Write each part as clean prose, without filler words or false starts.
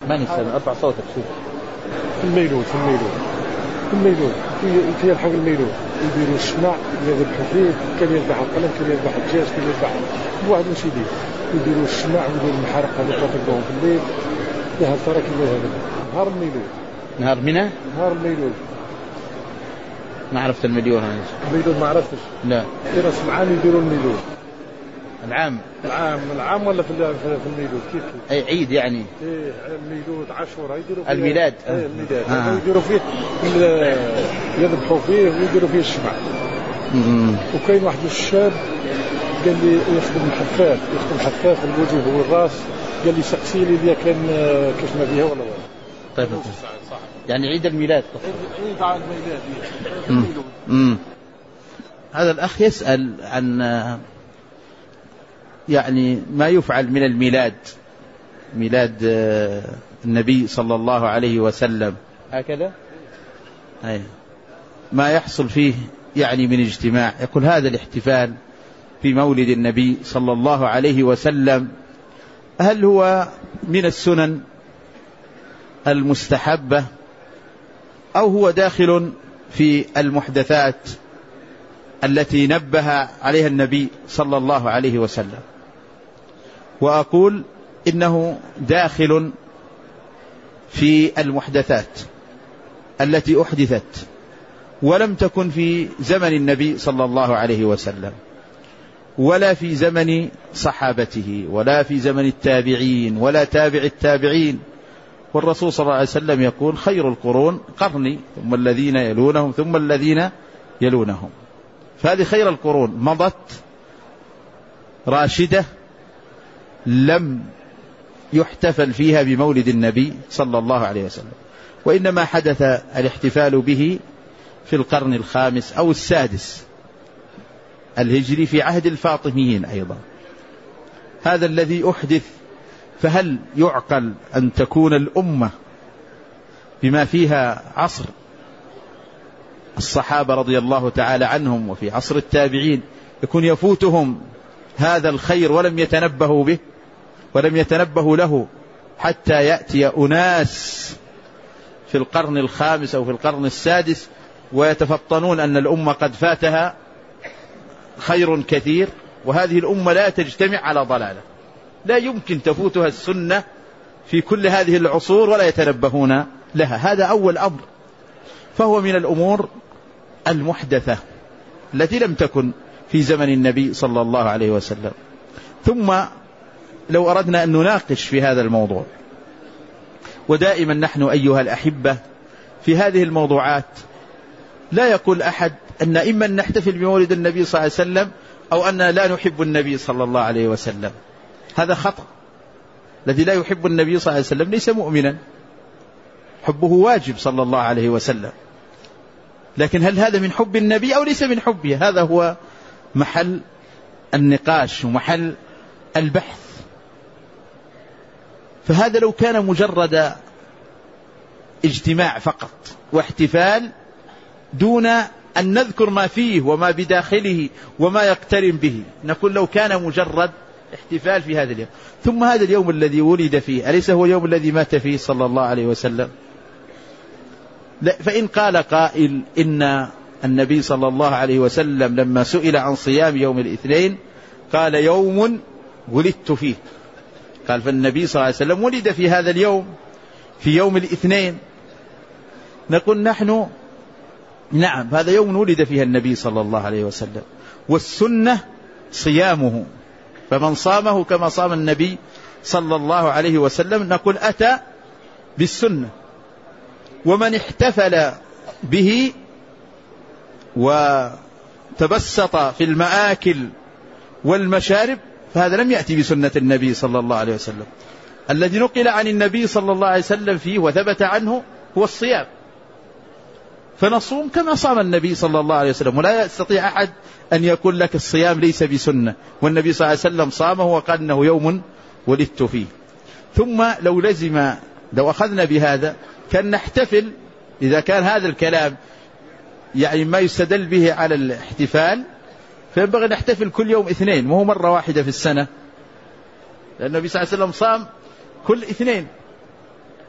ما نسمع ارفع صوتك شوف. في الميلود في الحق الميلود يديروا الشمع يذبحوا فيه، كان يذبح القلم، كان يذبح الدجاج، كان يذبح واحد واش يدير، يديروا الشمع ويديروا المحارق هذا تطلقوهم في الليل. لها ترك هذا نهار الميلود. نهار منى؟ نهار الميلود. ما عرفت المليون هذا. الميلود ما عرفتش. لا. في راس العام يديروا الميلود. العام ولا في الميلود كيف؟ أي عيد يعني. إيه الميلود عاشوراء يديروا فيه الميلاد. الميلاد. يديروا فيه يذبحوا فيه ويديروا فيه الشمع. وكاين واحد الشاب قال لي يخدم حفاف الوجه والراس، قال لي سقسي لي إذا كان كيف ما فيها ولا لا. طيب صح. يعني عيد الميلاد. عيد الميلاد. هذا الأخ يسأل عن يعني ما يفعل من الميلاد، ميلاد النبي صلى الله عليه وسلم هكذا، أي ما يحصل فيه يعني من اجتماع. يقول هذا الاحتفال في مولد النبي صلى الله عليه وسلم هل هو من السنن المستحبة أو هو داخل في المحدثات التي نبه عليها النبي صلى الله عليه وسلم؟ وأقول إنه داخل في المحدثات التي أحدثت ولم تكن في زمن النبي صلى الله عليه وسلم ولا في زمن صحابته ولا في زمن التابعين ولا تابع التابعين. والرسول صلى الله عليه وسلم يقول خير القرون قرني ثم الذين يلونهم ثم الذين يلونهم. فهذه خير القرون مضت راشدة لم يحتفل فيها بمولد النبي صلى الله عليه وسلم، وإنما حدث الاحتفال به في القرن الخامس أو السادس الهجري في عهد الفاطميين أيضا. هذا الذي أحدث. فهل يعقل أن تكون الأمة بما فيها عصر الصحابة رضي الله تعالى عنهم وفي عصر التابعين يكون يفوتهم هذا الخير ولم يتنبهوا به ولم يتنبهوا له حتى يأتي أناس في القرن الخامس أو في القرن السادس ويتفطنون أن الأمة قد فاتها خير كثير، وهذه الأمة لا تجتمع على ضلالة، لا يمكن تفوتها السنة في كل هذه العصور ولا يتنبهون لها. هذا أول أمر، فهو من الأمور المحدثة التي لم تكن في زمن النبي صلى الله عليه وسلم. ثم لو أردنا أن نناقش في هذا الموضوع، ودائما نحن أيها الأحبة في هذه الموضوعات لا يقول أحد أن إما نحتفل بمولد النبي صلى الله عليه وسلم أو أن لا نحب النبي صلى الله عليه وسلم. هذا خطأ. الذي لا يحب النبي صلى الله عليه وسلم ليس مؤمنا، حبه واجب صلى الله عليه وسلم، لكن هل هذا من حب النبي أو ليس من حبه؟ هذا هو محل النقاش ومحل البحث. فهذا لو كان مجرد اجتماع فقط واحتفال دون أن نذكر ما فيه وما بداخله وما يقترن به، نقول لو كان مجرد احتفال في هذا اليوم. ثم هذا اليوم الذي ولد فيه أليس هو اليوم الذي مات فيه صلى الله عليه وسلم؟ لا. فإن قال قائل إن النبي صلى الله عليه وسلم لما سئل عن صيام يوم الاثنين قال يوم ولدت فيه، قال فالنبي صلى الله عليه وسلم ولد في هذا اليوم في يوم الاثنين، نقول نحن نعم هذا يوم ولد فيها النبي صلى الله عليه وسلم، والسنة صيامه، فمن صامه كما صام النبي صلى الله عليه وسلم نقول أتى بالسنة. ومن احتفل به وتبسط في المآكل والمشارب فهذا لم يأتي بسنة النبي صلى الله عليه وسلم. الذي نقل عن النبي صلى الله عليه وسلم فيه وثبت عنه هو الصيام، فنصوم كما صام النبي صلى الله عليه وسلم، ولا يستطيع أحد أن يقول لك الصيام ليس بسنة والنبي صلى الله عليه وسلم صامه وقال أنه يوم ولدت فيه. ثم لو أخذنا بهذا كان نحتفل، إذا كان هذا الكلام يعني ما يستدل به على الاحتفال فينبغي نحتفل كل يوم اثنين، وهو مرة واحدة في السنة، لأن النبي صلى الله عليه وسلم صام كل اثنين،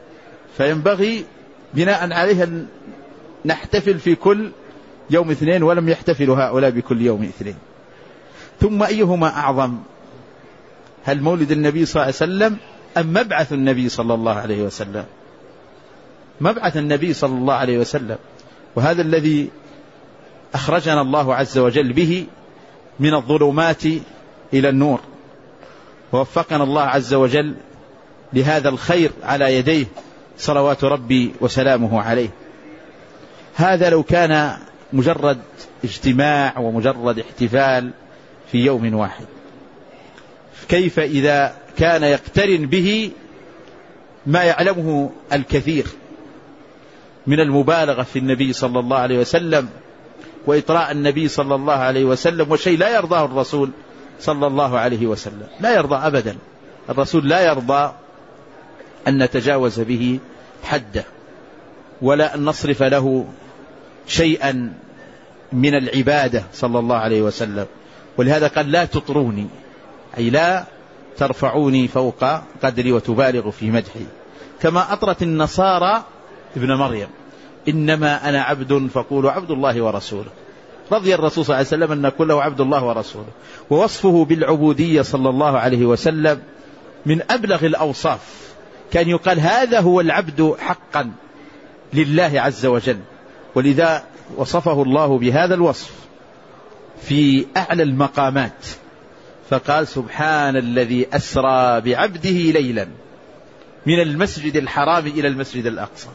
فينبغي بناء عليها أن نحتفل في كل يوم اثنين، ولم يحتفلوا هؤلاء بكل يوم اثنين. ثم أيهما أعظم، هل مولد النبي صلى الله عليه وسلم أم مبعث النبي صلى الله عليه وسلم؟ مبعث النبي صلى الله عليه وسلم، وهذا الذي أخرجنا الله عز وجل به من الظلمات إلى النور، ووفقنا الله عز وجل لهذا الخير على يديه صلوات ربي وسلامه عليه. هذا لو كان مجرد اجتماع ومجرد احتفال في يوم واحد، كيف إذا كان يقترن به ما يعلمه الكثير من المبالغة في النبي صلى الله عليه وسلم وإطراء النبي صلى الله عليه وسلم، وشيء لا يرضاه الرسول صلى الله عليه وسلم، لا يرضى أبدا. الرسول لا يرضى أن نتجاوز به حده، ولا أن نصرف له شيئا من العبادة صلى الله عليه وسلم. ولهذا قال لا تطروني، أي لا ترفعوني فوق قدري وتبالغوا في مدحي، كما أطرت النصارى ابن مريم إنما أنا عبد فقولوا عبد الله ورسوله. رضي الرسول صلى الله عليه وسلم أن نقول له عبد الله ورسوله، ووصفه بالعبودية صلى الله عليه وسلم من أبلغ الأوصاف. كان يقال هذا هو العبد حقا لله عز وجل، ولذا وصفه الله بهذا الوصف في أعلى المقامات، فقال سبحان الذي أسرى بعبده ليلا من المسجد الحرام إلى المسجد الأقصى.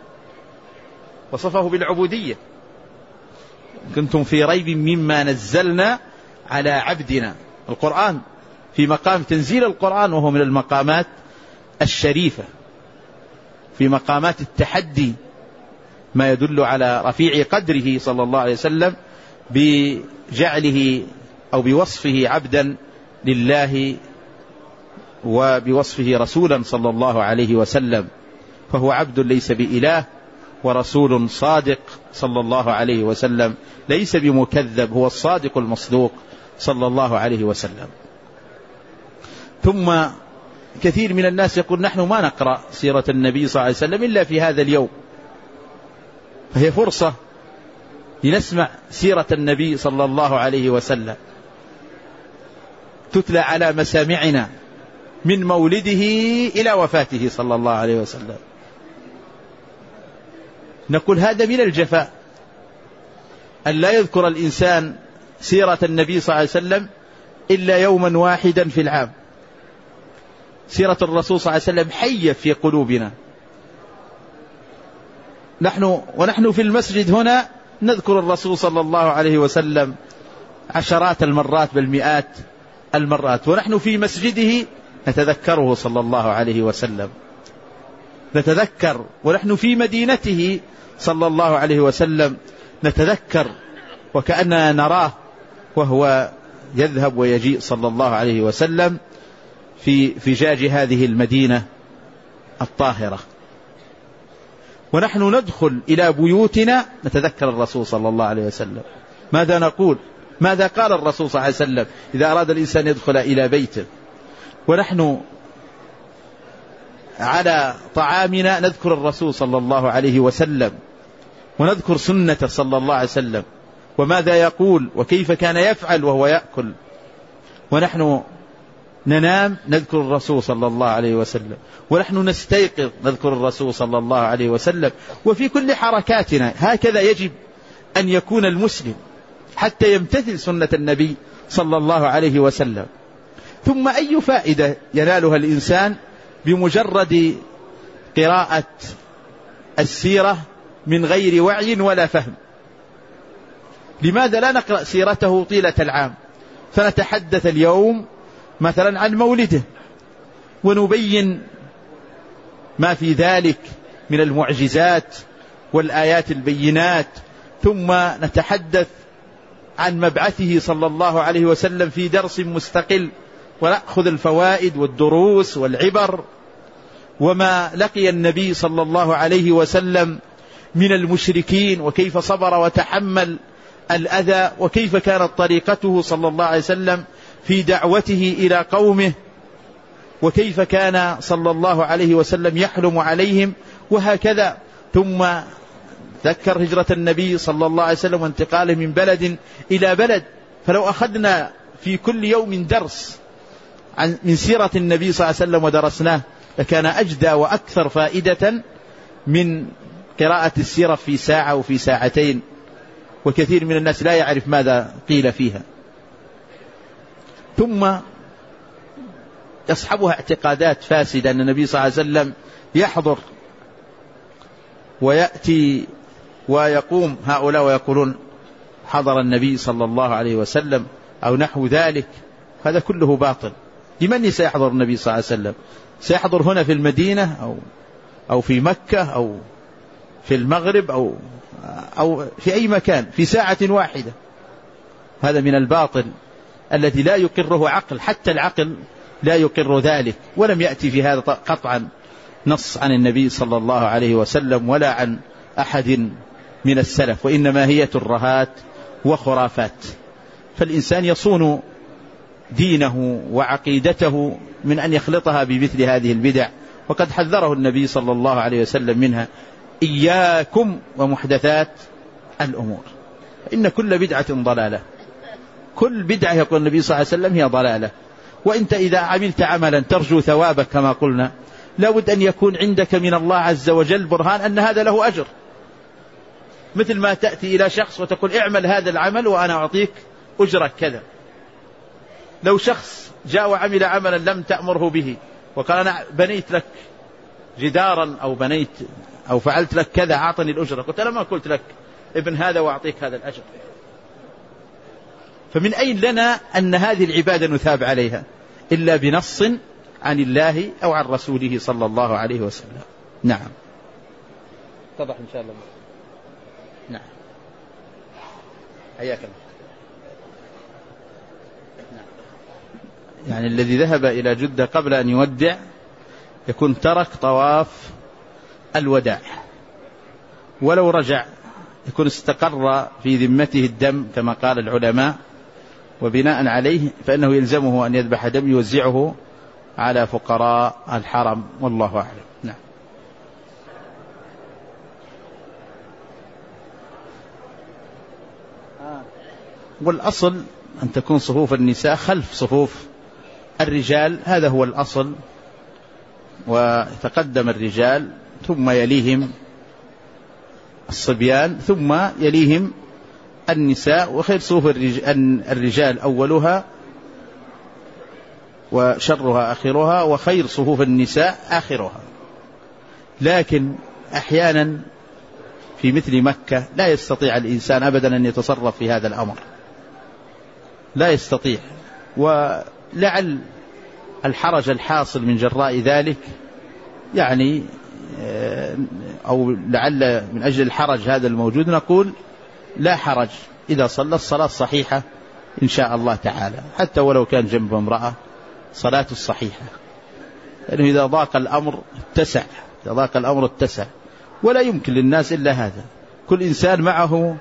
وصفه بالعبودية، كنتم في ريب مما نزلنا على عبدنا. القرآن في مقام تنزيل القرآن، وهو من المقامات الشريفة، في مقامات التحدي، ما يدل على رفيع قدره صلى الله عليه وسلم بجعله أو بوصفه عبدا لله وبوصفه رسولا صلى الله عليه وسلم. فهو عبد ليس بإله، ورسول صادق صلى الله عليه وسلم، ليس بمكذب، هو الصادق المصدوق صلى الله عليه وسلم. ثم كثير من الناس يقول نحن ما نقرأ سيرة النبي صلى الله عليه وسلم إلا في هذا اليوم، فهي فرصة لنسمع سيرة النبي صلى الله عليه وسلم تتلى على مسامعنا من مولده إلى وفاته صلى الله عليه وسلم. نقول هذا من الجفاء أن لا يذكر الإنسان سيرة النبي صلى الله عليه وسلم إلا يوما واحدا في العام. سيرة الرسول صلى الله عليه وسلم حية في قلوبنا. ونحن في المسجد هنا نذكر الرسول صلى الله عليه وسلم عشرات المرات بل مئات المرات، ونحن في مسجده نتذكره صلى الله عليه وسلم، نتذكر، ونحن في مدينته صلى الله عليه وسلم نتذكر وكأننا نراه وهو يذهب ويجيء صلى الله عليه وسلم في فجاج هذه المدينة الطاهرة. ونحن ندخل إلى بيوتنا نتذكر الرسول صلى الله عليه وسلم. ماذا نقول؟ ماذا قال الرسول صلى الله عليه وسلم إذا أراد الإنسان يدخل إلى بيته؟ ونحن على طعامنا نذكر الرسول صلى الله عليه وسلم، ونذكر سنة صلى الله عليه وسلم وماذا يقول وكيف كان يفعل وهو يأكل. ونحن ننام نذكر الرسول صلى الله عليه وسلم، ونحن نستيقظ نذكر الرسول صلى الله عليه وسلم. وفي كل حركاتنا هكذا يجب أن يكون المسلم حتى يمتثل سنة النبي صلى الله عليه وسلم. ثم أي فائدة ينالها الإنسان بمجرد قراءة السيرة من غير وعي ولا فهم؟ لماذا لا نقرأ سيرته طيلة العام فنتحدث اليوم مثلا عن مولده ونبين ما في ذلك من المعجزات والآيات البينات، ثم نتحدث عن مبعثه صلى الله عليه وسلم في درس مستقل، ونأخذ الفوائد والدروس والعبر وما لقي النبي صلى الله عليه وسلم من المشركين وكيف صبر وتحمل الأذى، وكيف كانت طريقته صلى الله عليه وسلم في دعوته إلى قومه، وكيف كان صلى الله عليه وسلم يحلم عليهم وهكذا. ثم ذكر هجرة النبي صلى الله عليه وسلم وانتقاله من بلد إلى بلد. فلو أخذنا في كل يوم درس من سيرة النبي صلى الله عليه وسلم ودرسناه لكان أجدى وأكثر فائدة من قراءة السيرة في ساعة وفي ساعتين، وكثير من الناس لا يعرف ماذا قيل فيها. ثم يصحبها اعتقادات فاسدة، أن النبي صلى الله عليه وسلم يحضر ويأتي ويقوم هؤلاء ويقولون حضر النبي صلى الله عليه وسلم أو نحو ذلك. هذا كله باطل. لمن سيحضر النبي صلى الله عليه وسلم؟ سيحضر هنا في المدينة أو في مكة أو في المغرب أو في أي مكان في ساعة واحدة. هذا من الباطل الذي لا يقره عقل، حتى العقل لا يقر ذلك. ولم يأتي في هذا قطعا نص عن النبي صلى الله عليه وسلم ولا عن أحد من السلف، وإنما هي ترهات وخرافات. فالإنسان يصون دينه وعقيدته من أن يخلطها بمثل هذه البدع، وقد حذره النبي صلى الله عليه وسلم منها: إياكم ومحدثات الأمور، إن كل بدعة ضلالة. كل بدعة يقول النبي صلى الله عليه وسلم هي ضلالة. وإنت إذا عملت عملا ترجو ثوابك كما قلنا، لابد أن يكون عندك من الله عز وجل برهان أن هذا له أجر. مثل ما تأتي إلى شخص وتقول اعمل هذا العمل وأنا أعطيك أجرك كذا. لو شخص جاء وعمل عملا لم تأمره به وقال أنا بنيت لك جدارا أو فعلت لك كذا أعطني الأجرة، قلت أنا ما قلت لك ابن هذا وأعطيك هذا الأجر. فمن أين لنا أن هذه العبادة نثاب عليها إلا بنص عن الله أو عن رسوله صلى الله عليه وسلم؟ نعم، اتضح إن شاء الله. نعم، حياك الله. نعم. يعني الذي ذهب إلى جدة قبل أن يودع يكون ترك طواف الوداع، ولو رجع يكون استقر في ذمته الدم كما قال العلماء، وبناء عليه فإنه يلزمه أن يذبح دم يوزعه على فقراء الحرم، والله أعلم. نعم. والأصل أن تكون صفوف النساء خلف صفوف الرجال، هذا هو الأصل، ويتقدم الرجال ثم يليهم الصبيان ثم يليهم النساء، وخير صفوف الرجال أولها وشرها آخرها، وخير صفوف النساء آخرها. لكن أحيانا في مثل مكة لا يستطيع الإنسان أبدا أن يتصرف في هذا الأمر، لا يستطيع، ولعل الحرج الحاصل من جراء ذلك يعني أو لعل من أجل الحرج هذا الموجود نقول لا حرج إذا صلى الصلاة الصحيحة إن شاء الله تعالى، حتى ولو كان جنب امرأة صلاة الصحيحة، لأنه إذا ضاق الأمر اتسع، إذا ضاق الأمر اتسع، ولا يمكن للناس إلا هذا. كل إنسان معه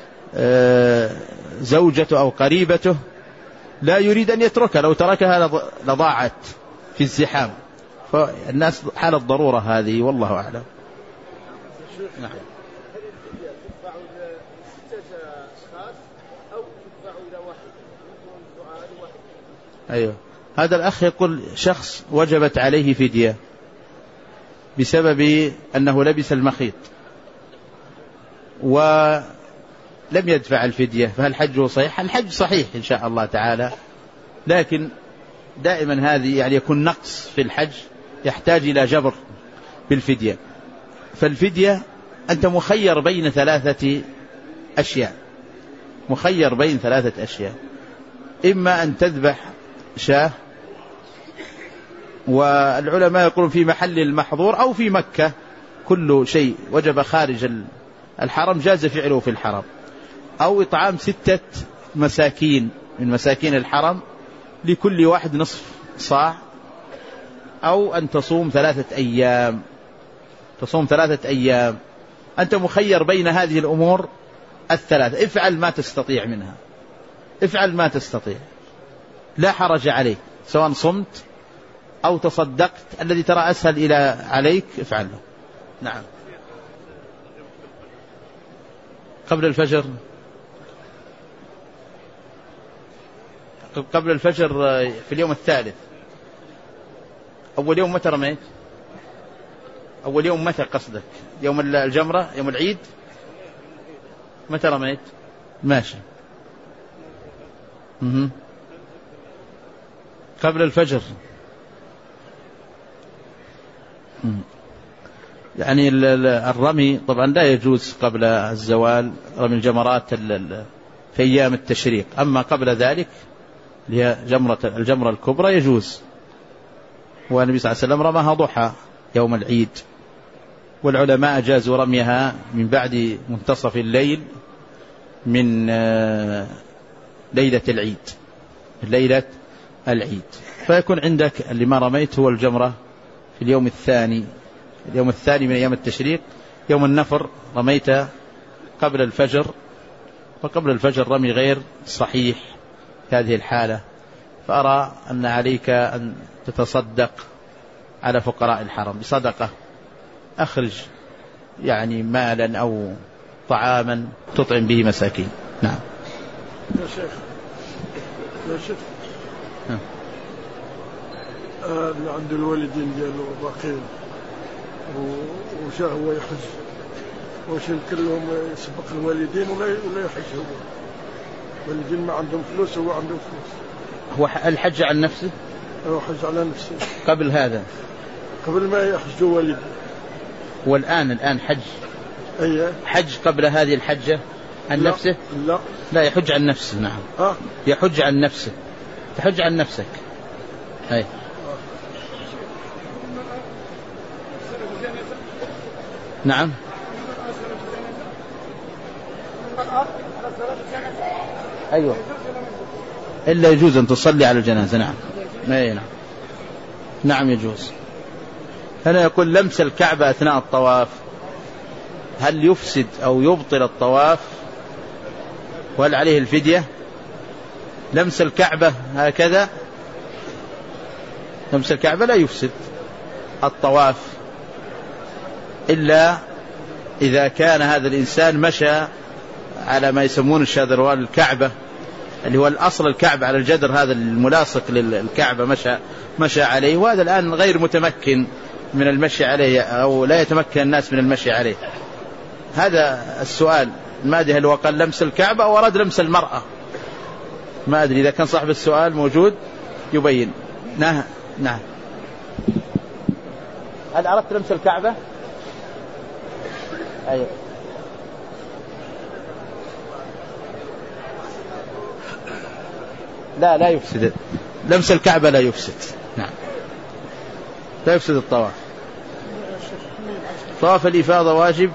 زوجته أو قريبته لا يريد أن يتركها، لو تركها لضاعت في الزحام، فالناس حالة ضرورة هذه، والله أعلم. نعم. أيوه، هذا الأخ يقول شخص وجبت عليه فدية بسبب أنه لبس المخيط ولم يدفع الفدية، فهل حجه صحيح؟ الحج صحيح إن شاء الله تعالى، لكن دائما هذه يعني يكون نقص في الحج يحتاج إلى جبر بالفدية. فالفدية أنت مخير بين ثلاثة أشياء، مخير بين ثلاثة أشياء: إما أن تذبح شاة، والعلماء يقولون في محل المحظور أو في مكة، كل شيء وجب خارج الحرم جاز فعله في الحرم، أو إطعام 6 مساكين من مساكين الحرم لكل واحد نصف صاع، أو أن تصوم 3 أيام، تصوم 3 أيام. أنت مخير بين هذه الأمور الثلاثة، افعل ما تستطيع منها، افعل ما تستطيع، لا حرج عليك، سواء صمت أو تصدقت، الذي ترى أسهل إلى عليك افعله. نعم. قبل الفجر، قبل الفجر في اليوم الثالث. أول يوم متى رميت؟ أول يوم متى قصدك؟ يوم الجمرة، يوم العيد؟ متى رميت؟ ماشي. قبل الفجر. يعني الرمي طبعا لا يجوز قبل الزوال، رمي الجمرات في أيام التشريق. أما قبل ذلك هي الجمرة الكبرى يجوز. والنبي صلى الله عليه وسلم رماها ضحى يوم العيد، والعلماء جازوا رميها من بعد منتصف الليل من ليلة العيد. فيكون عندك اللي ما رميت هو الجمرة في اليوم الثاني من أيام التشريق. يوم النفر رميت قبل الفجر، وقبل الفجر رمي غير صحيح في هذه الحالة. فأرى أن عليك أن تتصدق على فقراء الحرم بصدقة، أخرج يعني مالا أو طعاما تطعم به مساكين. نعم. يا شيخ اللي عند الوالدين ديالو باقين وشا هو يحج، واش يمكن يسبق الوالدين ولا يحج هو؟ الوالدين ما عندهم فلوس، هو عنده فلوس. هو الحج عن نفسه؟ هو حج على نفسه قبل هذا، قبل ما يحجوا والديه. والآن حج؟ أيه. حج قبل هذه الحجة عن نفسه؟ لا يحج عن نفسه. نعم. يحج عن نفسه، تحج عن نفسك. أي. نعم. أيوة، إلا يجوز أن تصلي على الجنازة. نعم. نعم يجوز. هنا يقول لمس الكعبة أثناء الطواف هل يفسد أو يبطل الطواف، وهل عليه الفدية؟ لمس الكعبة هكذا، لمس الكعبة لا يفسد الطواف، إلا إذا كان هذا الإنسان مشى على ما يسمون الشاذروال الكعبة، اللي هو الأصل الكعبة على الجدر هذا الملاصق للكعبة، مشى عليه، وهذا الآن غير متمكن من المشي عليه، أو لا يتمكن الناس من المشي عليه. هذا السؤال، ما أدري هل هو قال لمس الكعبة أو أراد لمس المرأة، ما أدري. إذا كان صاحب السؤال موجود يبين. نعم. هل عرفت لمس الكعبة؟ أيوة. لا يفسد لمس الكعبة، لا يفسد. نعم، لا يفسد الطواف. طواف الإفاضة واجب،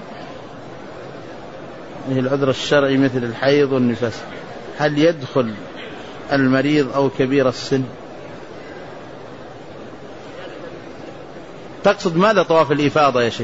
العذر الشرعي مثل الحيض والنفاس. هل يدخل المريض أو كبير السن؟ تقصد ماذا طواف الإفاضة يا شيخ؟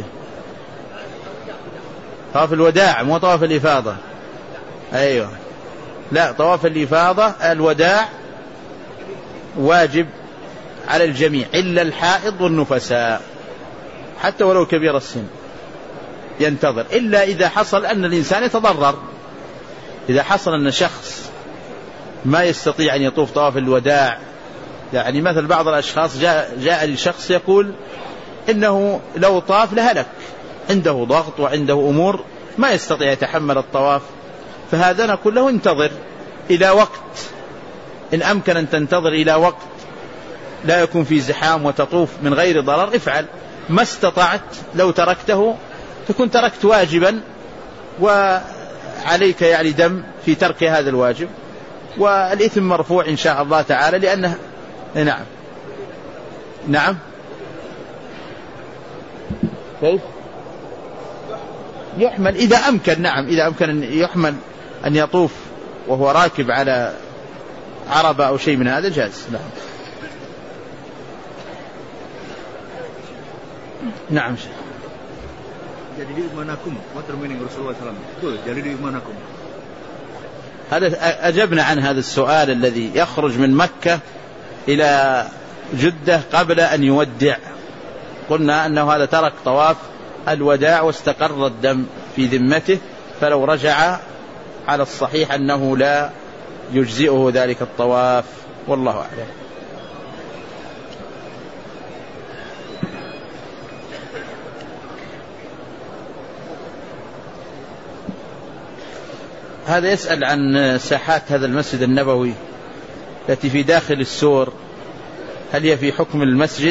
طواف الوداع مو طواف الإفاضة. أيوة، لا، طواف الإفاضة الوداع واجب على الجميع إلا الحائض والنفساء، حتى ولو كبير السن ينتظر، إلا إذا حصل أن الإنسان يتضرر. إذا حصل أن شخص ما يستطيع أن يطوف طواف الوداع، يعني مثل بعض الأشخاص جاء لشخص يقول إنه لو طاف لهلك، عنده ضغط وعنده أمور ما يستطيع يتحمل الطواف، فهذا نقول له انتظر إلى وقت، إن أمكن أن تنتظر إلى وقت لا يكون في زحام وتطوف من غير ضرر افعل. ما استطعت لو تركته تكون تركت واجبا، وعليك يعني دم في ترك هذا الواجب، والإثم مرفوع إن شاء الله تعالى، لأنه نعم كيف يحمل إذا أمكن. نعم، إذا أمكن أن يحمل، أن يطوف وهو راكب على عربة أو شيء من هذا جاز. نعم. هذا أجبنا عن هذا السؤال الذي يخرج من مكة إلى جدة قبل أن يودع، قلنا أنه هذا ترك طواف الوداع واستقر الدم في ذمته، فلو رجع على الصحيح أنه لا يجزئه ذلك الطواف، والله أعلم. هذا يسأل عن ساحات هذا المسجد النبوي التي في داخل السور، هل هي في حكم المسجد؟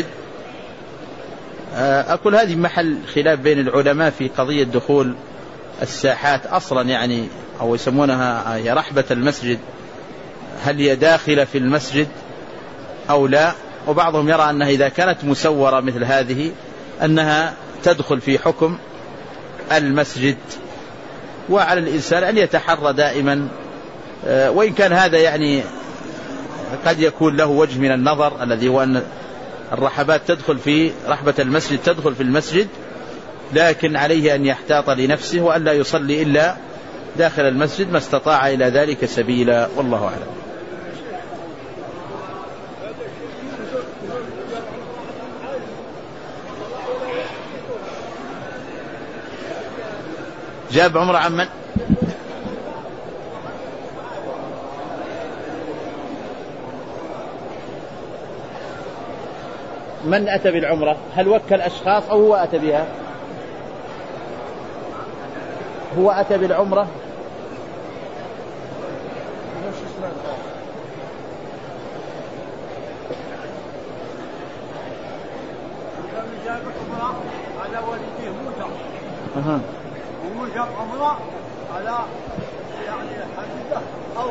أقول هذه محل خلاف بين العلماء في قضية دخول الساحات أصلا، يعني أو يسمونها هي رحبة المسجد، هل هي داخلة في المسجد أو لا؟ وبعضهم يرى أنها إذا كانت مسورة مثل هذه أنها تدخل في حكم المسجد، وعلى الإنسان أن يتحرى دائما، وإن كان هذا يعني قد يكون له وجه من النظر الذي هو أن الرحبات تدخل في رحبة المسجد، تدخل في المسجد، لكن عليه أن يحتاط لنفسه وأن لا يصلي إلا داخل المسجد ما استطاع إلى ذلك سبيلا، والله أعلم. جاب عمره عن من أتى بالعمرة؟ هل وكل أشخاص أو هو أتى بها؟ هو أتى بالعمرة؟ على والديه موسى وجاب عمره على يعني حديثة أو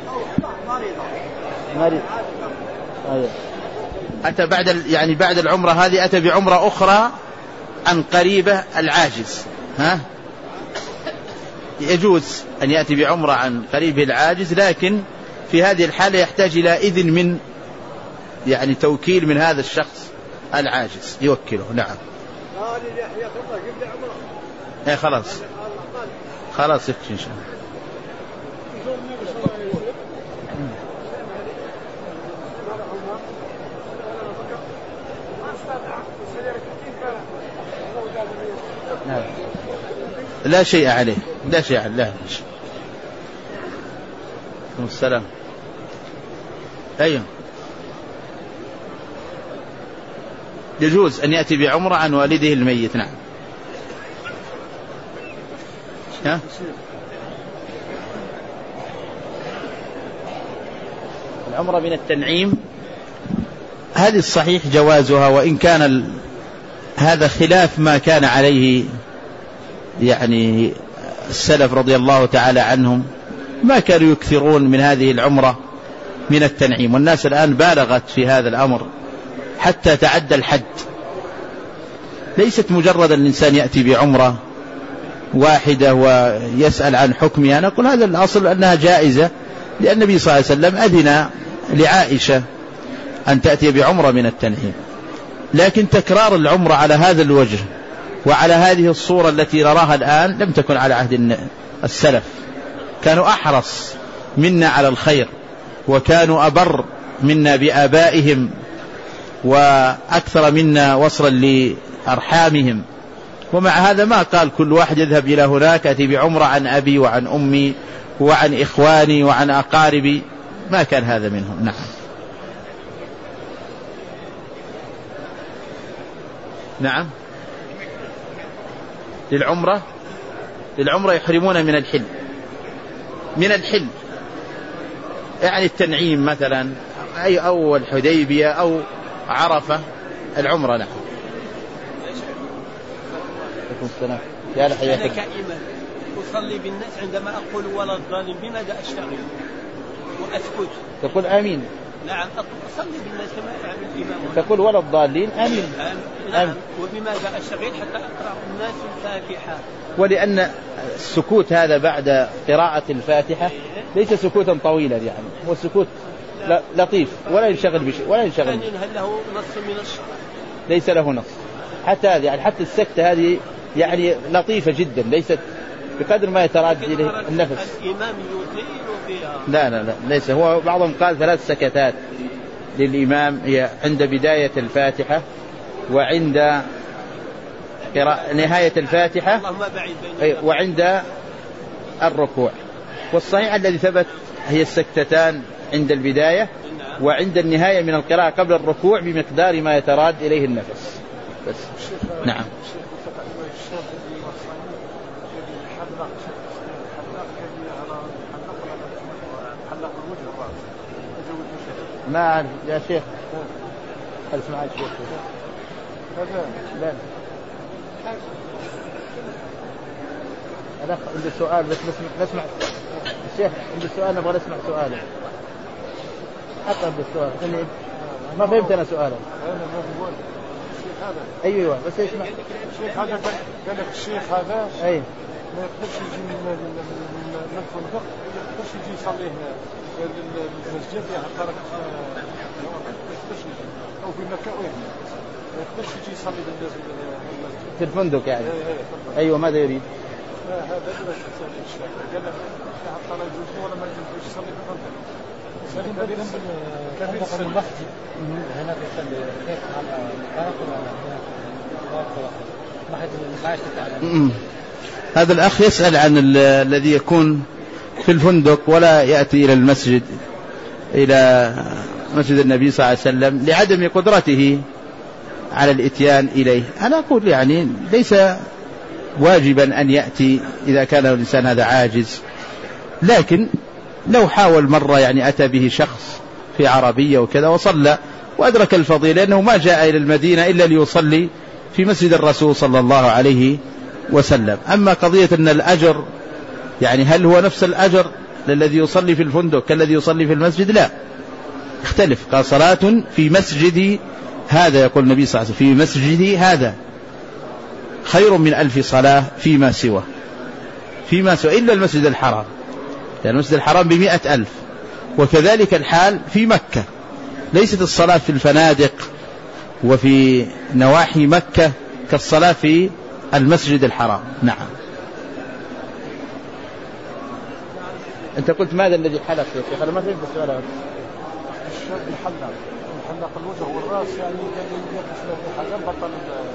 مريضة. أيوة. أتى بعد يعني بعد العمرة هذه أتى بعمرة أخرى عن قريبة العاجز، ها؟ يجوز أن يأتي بعمرة عن قريبه العاجز، لكن في هذه الحالة يحتاج إلى إذن من يعني توكيل من هذا الشخص العاجز يوكله. نعم. خلاص يكفي إن شاء الله. لا شيء عليه، لا شيء عليه. لا السلام. أيوه، يجوز أن يأتي بعمرة عن والده الميت. نعم. ها؟ العمرة من التنعيم هذه الصحيح جوازها، وإن كان هذا خلاف ما كان عليه يعني السلف رضي الله تعالى عنهم، ما كانوا يكثرون من هذه العمرة من التنعيم، والناس الآن بالغت في هذا الأمر حتى تعدى الحد. ليست مجرد الإنسان يأتي بعمرة واحدة ويسأل عن حكمها، نقول هذا الأصل أنها جائزة، لأن النبي صلى الله عليه وسلم أذن لعائشة أن تأتي بعمرة من التنعيم. لكن تكرار العمرة على هذا الوجه وعلى هذه الصورة التي نراها الآن لم تكن على عهد السلف، كانوا أحرص منا على الخير، وكانوا أبر منا بآبائهم، وأكثر منا وصلا لأرحامهم. ومع هذا ما قال كل واحد يذهب إلى هناك أتي بعمرة عن أبي وعن أمي وعن إخواني وعن أقاربي، ما كان هذا منهم. نعم. نعم. للعمرة يحرمون من الحل، يعني التنعيم مثلا أو الحديبية أو عرفة، العمرة. نعم. أنا كإمام أصلي بالناس عندما أقول ولا الضالين بماذا أشتغل وأسكت؟ تقول آمين. نعم، أصلي بالناس كما يفعل الإمام. تقول ولا الضالين آمين. نعم. وبماذا أشتغل حتى أقرأ الناس الفاتحة؟ ولأن السكوت هذا بعد قراءة الفاتحة ليس سكوتا طويلا، يعني هو سكوت لطيف ولا ينشغل بشيء ولا ينشغل. هل له نص من الشرع؟ ليس له نص. حتى هذه يعني حتى السكتة هذه يعني لطيفة جدا، ليست بقدر ما يتردد إليه النفس. الإمام يطيل فيها. لا ليس. هو بعضهم قال 3 سكتات للإمام، هي عند بداية الفاتحة وعند نهاية الفاتحة وعند الركوع. والصحيح الذي ثبت هي السكتتان عند البداية وعند النهاية من القراءة قبل الركوع بمقدار ما يتراد إليه النفس بس. نعم. ما أعرف يا شيخ، هل سمعت شيخ؟ لا أنا عندي سؤال بس نسمع الشيخ، عندي سؤال نبغى نسمع سؤاله. حتى عندي السؤال ما فهمت أنا سؤاله. أيوة بس اسمع. الشيخ هذا قال لك الشيخ هذا أي ما يقدرش يجي من الفندق، ما يقدرش يجي يصلي المسجد حتى راك أو في مكة وين ما يقدرش يجي يصلي بالمسجد في الفندق يعني. أيوة ماذا يريد؟ هذا بس الشيخ قال لك حتى لا يجوز ولا ما يجوز يصلي في الفندق. كان المسجد هنا بيصلي كيف على هذا الأخ يسأل عن الذي يكون في الفندق ولا يأتي إلى المسجد، إلى مسجد النبي صلى الله عليه وسلم لعدم قدرته على الإتيان إليه. أنا أقول يعني ليس واجبا أن يأتي إذا كان الإنسان هذا عاجز، لكن لو حاول مرة يعني أتى به شخص في عربية وكذا وصلى وأدرك الفضيلة، لأنه ما جاء إلى المدينة إلا ليصلي في مسجد الرسول صلى الله عليه وسلم. أما قضية أن الأجر يعني هل هو نفس الأجر الذي يصلي في الفندق كالذي يصلي في المسجد؟ لا، اختلف. قال صلاة في مسجدي هذا، يقول النبي صلى الله عليه وسلم في مسجدي هذا خير من 1000 صلاة فيما سوى إلا المسجد الحرام، لأن المسجد الحرام ب100,000. وكذلك الحال في مكة، ليست الصلاة في الفنادق وفي نواحي مكة كالصلاة في المسجد الحرام. نعم. أنت قلت ماذا الذي حلق يا شيخ؟ أنا ما فهمت السؤال هذا. الشاب يحلق الوجه والرأس، يعني يقص له حاجة بطل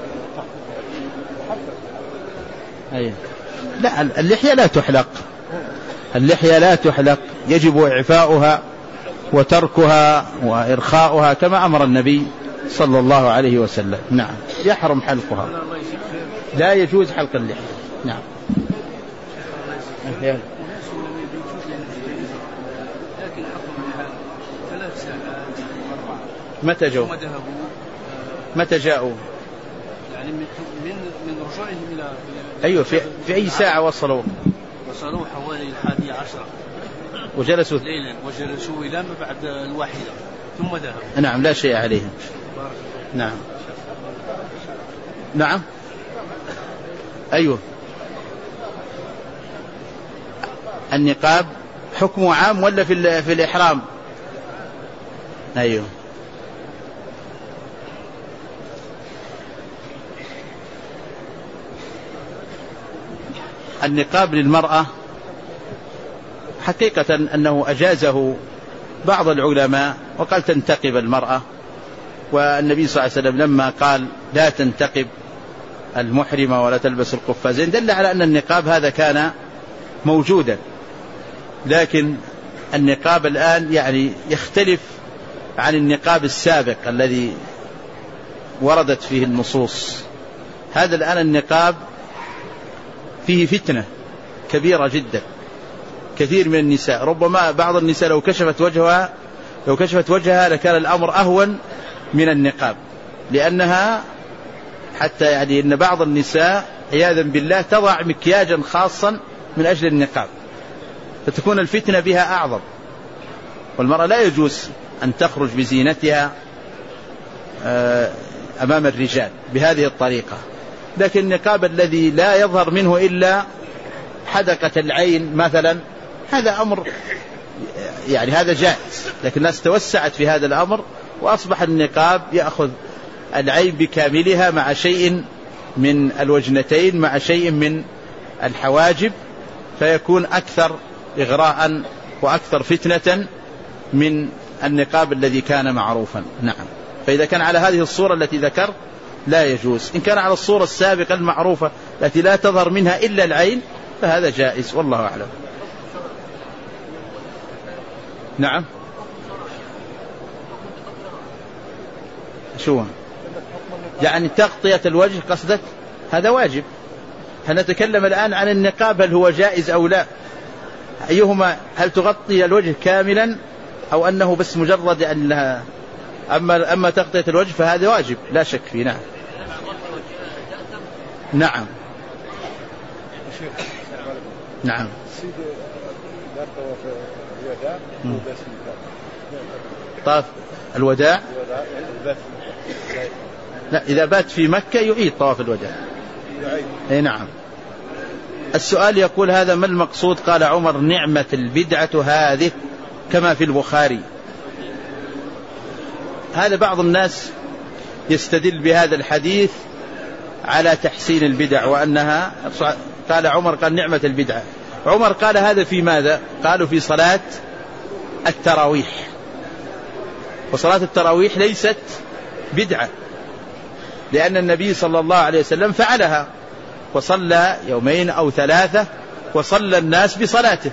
حتى. أيه. لا، اللحية لا تحلق، اللحية لا تحلق، يجب إعفاؤها وتركها وإرخاؤها كما أمر النبي صلى الله عليه وسلم. نعم، يحرم حلقها، لا يجوز حلق اللحية. نعم. متى جاءوا؟ يعني من رجوعهم إلى أيوة، في أي ساعة وصلوا حوالي 11 وجلسوا ليلا، وجلسوا إلى ما بعد 1 ثم ذهبوا. نعم، لا شيء عليهم. نعم. نعم. أيوة. النقاب حكمه عام ولا في الإحرام؟ أيوة. النقاب للمرأة حقيقة أنه أجازه بعض العلماء وقال تنتقب المرأة، والنبي صلى الله عليه وسلم لما قال لا تنتقب المحرمة ولا تلبس القفازين دل على أن النقاب هذا كان موجودا. لكن النقاب الآن يعني يختلف عن النقاب السابق الذي وردت فيه النصوص. هذا الآن النقاب فيه فتنة كبيرة جدا. كثير من النساء، ربما بعض النساء لو كشفت وجهها لكان الأمر أهون من النقاب، لأنها حتى يعني أن بعض النساء عياذا بالله تضع مكياجا خاصا من أجل النقاب، فتكون الفتنة بها أعظم. والمرأة لا يجوز أن تخرج بزينتها أمام الرجال بهذه الطريقة. لكن النقاب الذي لا يظهر منه إلا حدقة العين مثلا، هذا أمر يعني هذا جائز، لكن الناس توسعت في هذا الأمر وأصبح النقاب يأخذ العين بكاملها مع شيء من الوجنتين مع شيء من الحواجب، فيكون أكثر إغراء وأكثر فتنة من النقاب الذي كان معروفا. نعم. فإذا كان على هذه الصورة التي ذكر لا يجوز. إن كان على الصورة السابقة المعروفة التي لا تظهر منها إلا العين فهذا جائز، والله أعلم. نعم. شو يعني تغطية الوجه قصدك؟ هذا واجب. هنتكلم الآن عن النقاب، هل هو جائز أو لا؟ أيهما، هل تغطي الوجه كاملا أو أنه بس مجرد أنها؟ أما تغطية الوجه فهذا واجب لا شك فيه. نعم. نعم. نعم. طاف الوداع، لا إذا بات في مكة يعيد طواف الوداع. أي نعم. السؤال يقول هذا ما المقصود؟ قال عمر نعمة البدعة هذه كما في البخاري. هذا بعض الناس يستدل بهذا الحديث على تحسين البدع وأنها، قال عمر قال نعمة البدعة. عمر قال هذا في ماذا؟ قالوا في صلاة التراويح، وصلاة التراويح ليست بدعة لأن النبي صلى الله عليه وسلم فعلها وصلى 2 أو 3 وصلى الناس بصلاته،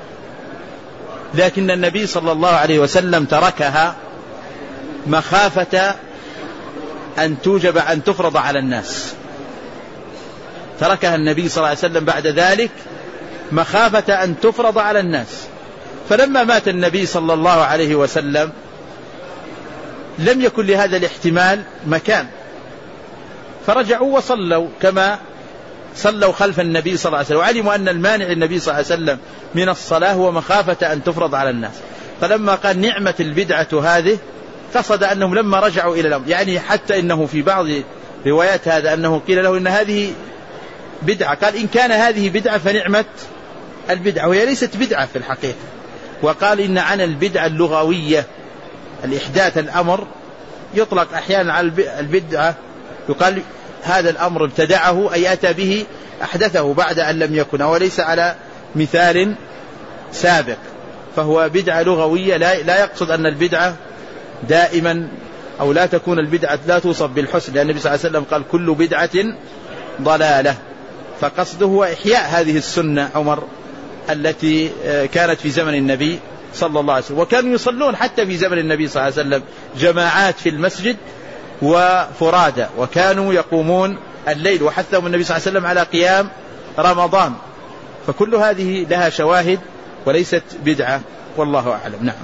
لكن النبي صلى الله عليه وسلم تركها مخافة أن توجب أن تفرض على الناس. تركها النبي صلى الله عليه وسلم بعد ذلك مخافة أن تفرض على الناس. فلما مات النبي صلى الله عليه وسلم لم يكن لهذا الاحتمال مكان، فرجعوا وصلوا كما صلوا خلف النبي صلى الله عليه وسلم، وعلموا أن المانع النبي صلى الله عليه وسلم من الصلاة هو مخافة أن تفرض على الناس. فلما قال نعمة البدعة هذه قصد أنهم لما رجعوا إلى الأمر، يعني حتى إنه في بعض روايات هذا أنه قيل له إن هذه بدعة، قال إن كان هذه بدعة فنعمة البدعة، وهي ليست بدعة في الحقيقة. وقال إن عن البدعة اللغوية الإحداث الأمر يطلق أحيانا على البدعة، يقال هذا الأمر ابتدعه أي أتى به أحدثه بعد أن لم يكن وليس على مثال سابق، فهو بدعة لغوية لا يقصد أن البدعة دائما أو لا تكون البدعة لا توصف بالحسن، لأن النبي صلى الله عليه وسلم قال كل بدعة ضلالة، فقصده هو إحياء هذه السنة عمر التي كانت في زمن النبي صلى الله عليه وسلم. وكانوا يصلون حتى في زمن النبي صلى الله عليه وسلم جماعات في المسجد وفرادى، وكانوا يقومون الليل، وحثهم النبي صلى الله عليه وسلم على قيام رمضان. فكل هذه لها شواهد وليست بدعة، والله أعلم. نعم.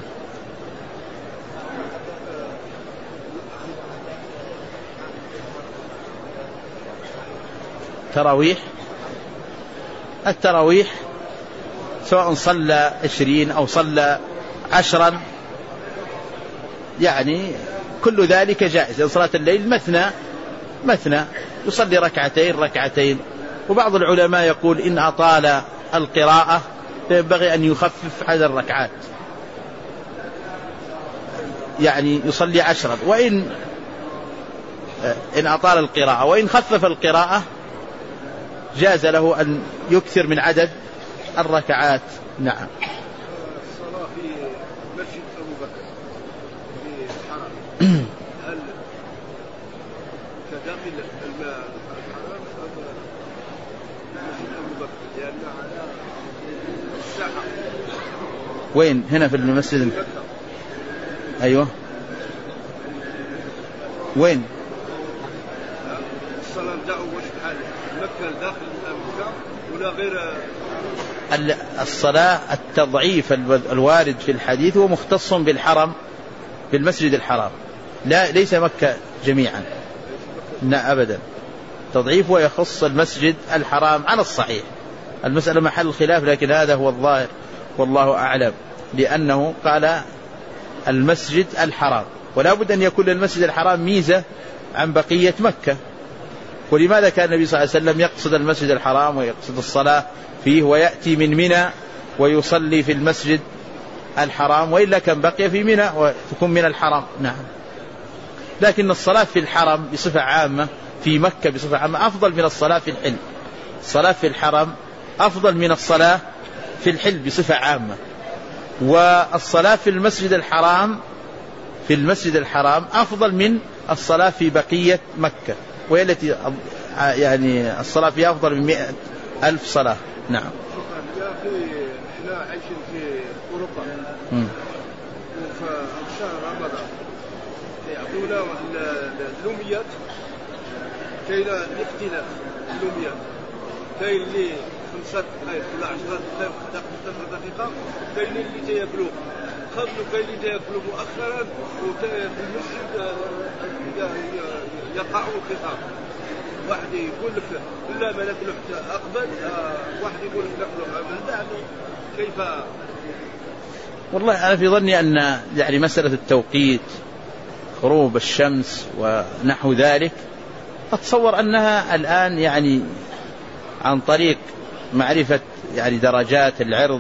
التراويح سواء صلى 20 أو صلى 10 يعني كل ذلك جائز. صلاة الليل مثنى يصلي ركعتين. وبعض العلماء يقول إن أطال القراءة فينبغي أن يخفف عدد الركعات، يعني يصلي 10 وإن أطال القراءة، وإن خفف القراءة جاز له أن يكثر من عدد الركعات. نعم. الصلاة في مسجد أبو بكر في الحرم هل كداخل الحرم مسجد أبو بكر لأن على الساحة؟ وين؟ هنا في المسجد. أيوة. وين؟ الصلاة دعوا وش حال مكة داخل مكة ولا غير؟ الصلاة التضعيف الوارد في الحديث هو مختص بالحرم، بالمسجد الحرام، ليس مكة جميعا، لا أبدا. تضعيف ويخص المسجد الحرام على الصحيح. المسألة محل الخلاف، لكن هذا هو الظاهر والله أعلم، لأنه قال المسجد الحرام، ولا بد أن يكون للمسجد الحرام ميزة عن بقية مكة. ولماذا كان النبي صلى الله عليه وسلم يقصد المسجد الحرام ويقصد الصلاة فيه ويأتي من منى ويصلي في المسجد الحرام، وإلا كان بقي في منى وتكون من الحرام. نعم. لكن الصلاة في الحرم بصفة عامة في مكة بصفة عامة أفضل من الصلاة في الحل. الصلاة في الحرم أفضل من الصلاة في الحل بصفة عامة. والصلاة في المسجد الحرام أفضل من الصلاة في بقية مكة. وهي التي يعني الصلاة فيها أفضل من 100,000 صلاة. نعم. يا أخي إحنا عايشين في أوروبا وفي شهر رمضان يعطونا اللوميات، كاين الاختلاف اللوميات، كاين اللي 5 دقائق ولا 10 دقائق 15 دقيقة، كاين اللي تياكلوا قبل وكاين اللي تياكلوا مؤخرا، وفي المسجد يقع الخطاب. واحد يقول لك لا ما ناكلو حتى أقبل، واحد يقول لك ناكلو من بعد. كيف؟ والله أنا في ظني أن يعني مسألة التوقيت غروب الشمس ونحو ذلك أتصور أنها الآن يعني عن طريق معرفة يعني درجات العرض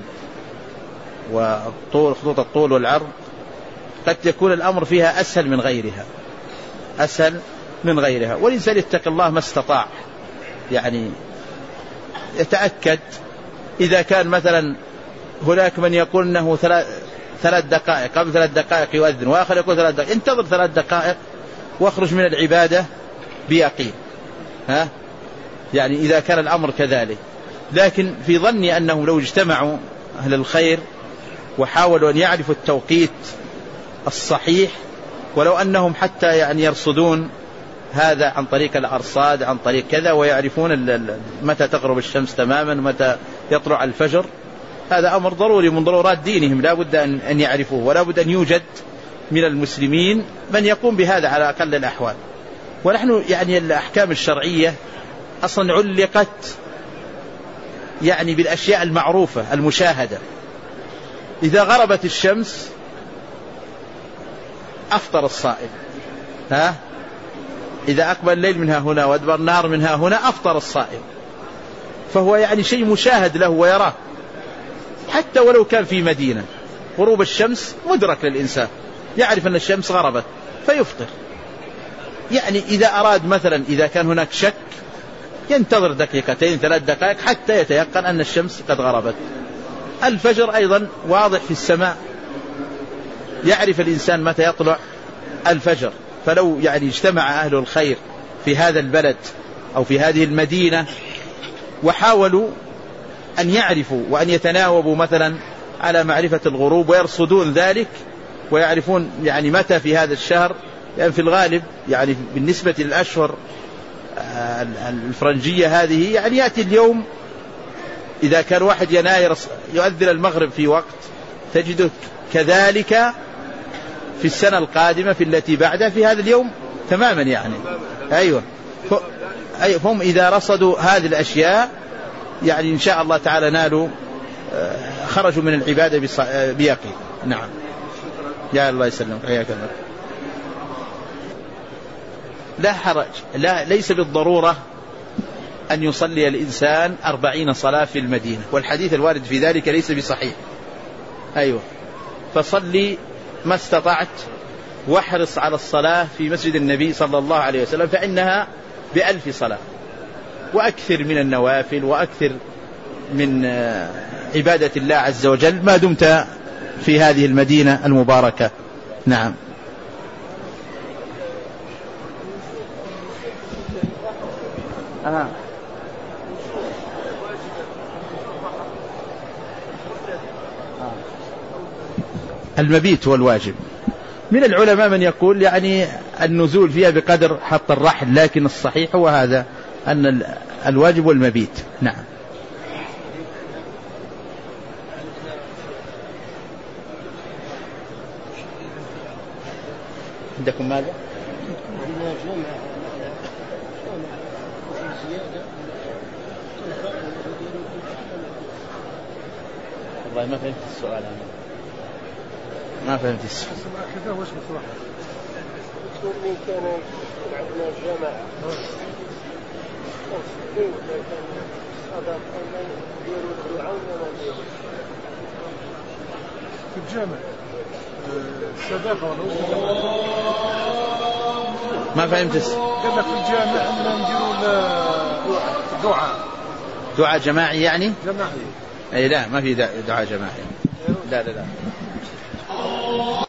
وطول خطوط الطول والعرض قد يكون الأمر فيها أسهل من غيرها، والإنسان يتقي الله ما استطاع، يعني يتأكد. إذا كان مثلا هناك من يقول أنه 3 دقائق قبل 3 دقائق يؤذن، وآخر يقول 3 دقائق، انتظر 3 دقائق واخرج من العبادة بيقين، يعني إذا كان الأمر كذلك. لكن في ظني أنهم لو اجتمعوا أهل الخير وحاولوا أن يعرفوا التوقيت الصحيح، ولو أنهم حتى يعني يرصدون هذا عن طريق الأرصاد عن طريق كذا، ويعرفون متى تغرب الشمس تماما ومتى يطلع الفجر، هذا أمر ضروري من ضرورات دينهم، لا بد أن يعرفوه، ولا بد أن يوجد من المسلمين من يقوم بهذا على أقل الأحوال. ونحن يعني الأحكام الشرعية أصلا علقت يعني بالأشياء المعروفة المشاهدة. إذا غربت الشمس أفطر الصائم، إذا أقبل الليل منها هنا وأدبر النهار منها هنا أفطر الصائم، فهو يعني شيء مشاهد له ويراه، حتى ولو كان في مدينة غروب الشمس مدرك للإنسان، يعرف أن الشمس غربت فيفطر. يعني إذا أراد مثلا إذا كان هناك شك ينتظر 2 3 دقائق حتى يتيقن أن الشمس قد غربت. الفجر أيضا واضح في السماء، يعرف الإنسان متى يطلع الفجر. فلو يعني اجتمع أهل الخير في هذا البلد أو في هذه المدينة وحاولوا أن يعرفوا وأن يتناوبوا مثلا على معرفة الغروب ويرصدون ذلك ويعرفون يعني متى في هذا الشهر، يعني في الغالب يعني بالنسبة للأشهر الفرنجية هذه يعني يأتي اليوم إذا كان 1 يناير يؤذن المغرب في وقت، تجده كذلك في السنة القادمة في التي بعدها في هذا اليوم تماما يعني. أيوة هم إذا رصدوا هذه الأشياء يعني إن شاء الله تعالى نالوا خرجوا من العبادة بيقين. نعم يا الله يسلمك حياك الله. لا حرج، ليس بالضرورة أن يصلي الإنسان 40 صلاة في المدينة، والحديث الوارد في ذلك ليس بصحيح. أيوة فصلي ما استطعت واحرص على الصلاة في مسجد النبي صلى الله عليه وسلم، فإنها ب1000 صلاة، وأكثر من النوافل وأكثر من عبادة الله عز وجل ما دمت في هذه المدينة المباركة. نعم. المبيت هو الواجب. من العلماء من يقول يعني النزول فيها بقدر حط الرحل، لكن الصحيح هو هذا أن الواجب والمبيت. نعم. عندكم ماذا؟ والله ما فهمت السؤال أنا. ما فهمت السؤال. كذا وش بصراحة؟ من كان عندنا الجامعة في الجامع الصداقة ما فهمت قال لك في الجامع عندنا نديروا دعاء جماعي يعني؟ جماعي. أي لا ما في دعاء جماعي. لا